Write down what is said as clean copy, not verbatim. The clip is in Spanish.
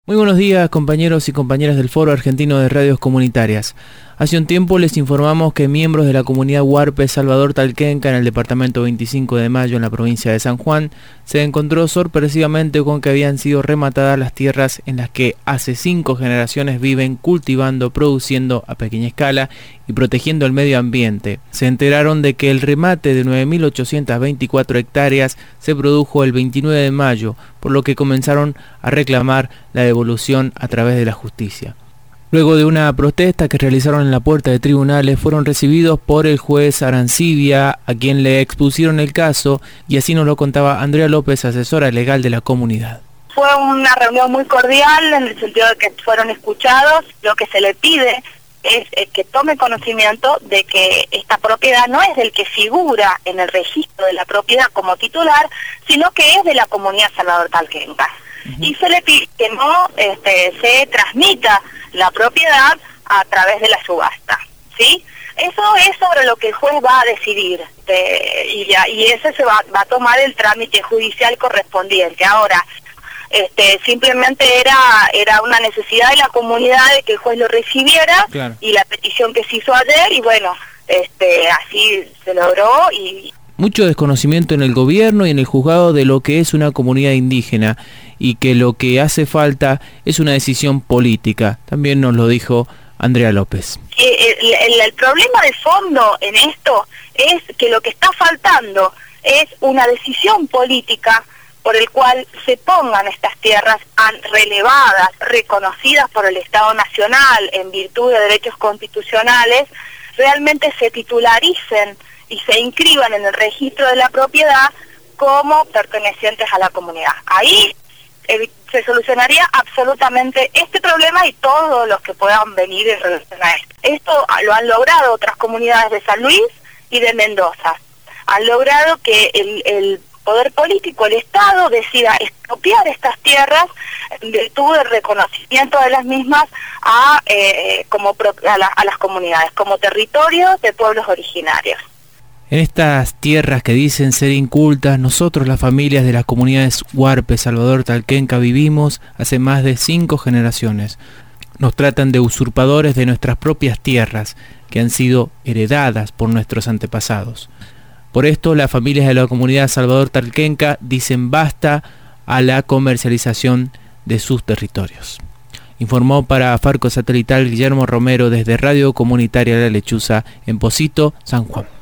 Muy buenos días, compañeros y compañeras del Foro Argentino de Radios Comunitarias. Hace un tiempo les informamos que miembros de la comunidad huarpe Salvador Talquenca en el departamento 25 de Mayo en la provincia de San Juan se encontró sorpresivamente con que habían sido rematadas las tierras en las que hace 5 generaciones viven cultivando, produciendo a pequeña escala y protegiendo el medio ambiente. Se enteraron de que el remate de 9.824 hectáreas se produjo el 29 de mayo, por lo que comenzaron a reclamar la devolución a través de la justicia. Luego de una protesta que realizaron en la puerta de tribunales, fueron recibidos por el juez Arancibia, a quien le expusieron el caso, y así nos lo contaba Andrea López, asesora legal de la comunidad. Fue una reunión muy cordial en el sentido de que fueron escuchados. Lo que se le pide es que tome conocimiento de que esta propiedad no es del que figura en el registro de la propiedad como titular, sino que es de la comunidad Salvador Talquenca. Y se le pide que no se transmita la propiedad a través de la subasta, ¿sí? Eso es sobre lo que el juez va a decidir, y ese se va a tomar el trámite judicial correspondiente. Ahora, simplemente era una necesidad de la comunidad de que el juez lo recibiera, claro. Y la petición que se hizo ayer, y bueno, así se logró. Y mucho desconocimiento en el gobierno y en el juzgado de lo que es una comunidad indígena y que lo que hace falta es una decisión política. También nos lo dijo Andrea López. El problema de fondo en esto es que lo que está faltando es una decisión política por el cual se pongan estas tierras relevadas, reconocidas por el Estado Nacional en virtud de derechos constitucionales, realmente se titularicen y se inscriban en el registro de la propiedad como pertenecientes a la comunidad. Ahí se solucionaría absolutamente este problema y todos los que puedan venir en relación a esto. Esto lo han logrado otras comunidades de San Luis y de Mendoza. Han logrado que el poder político, el Estado, decida expropiar estas tierras en virtud del reconocimiento de las mismas a las comunidades, como territorios de pueblos originarios. En estas tierras que dicen ser incultas, nosotros las familias de las comunidades huarpe Salvador Talquenca vivimos hace más de 5 generaciones. Nos tratan de usurpadores de nuestras propias tierras, que han sido heredadas por nuestros antepasados. Por esto, las familias de la comunidad Salvador Talquenca dicen basta a la comercialización de sus territorios. Informó para Farco Satelital Guillermo Romero desde Radio Comunitaria La Lechuza en Pocito, San Juan.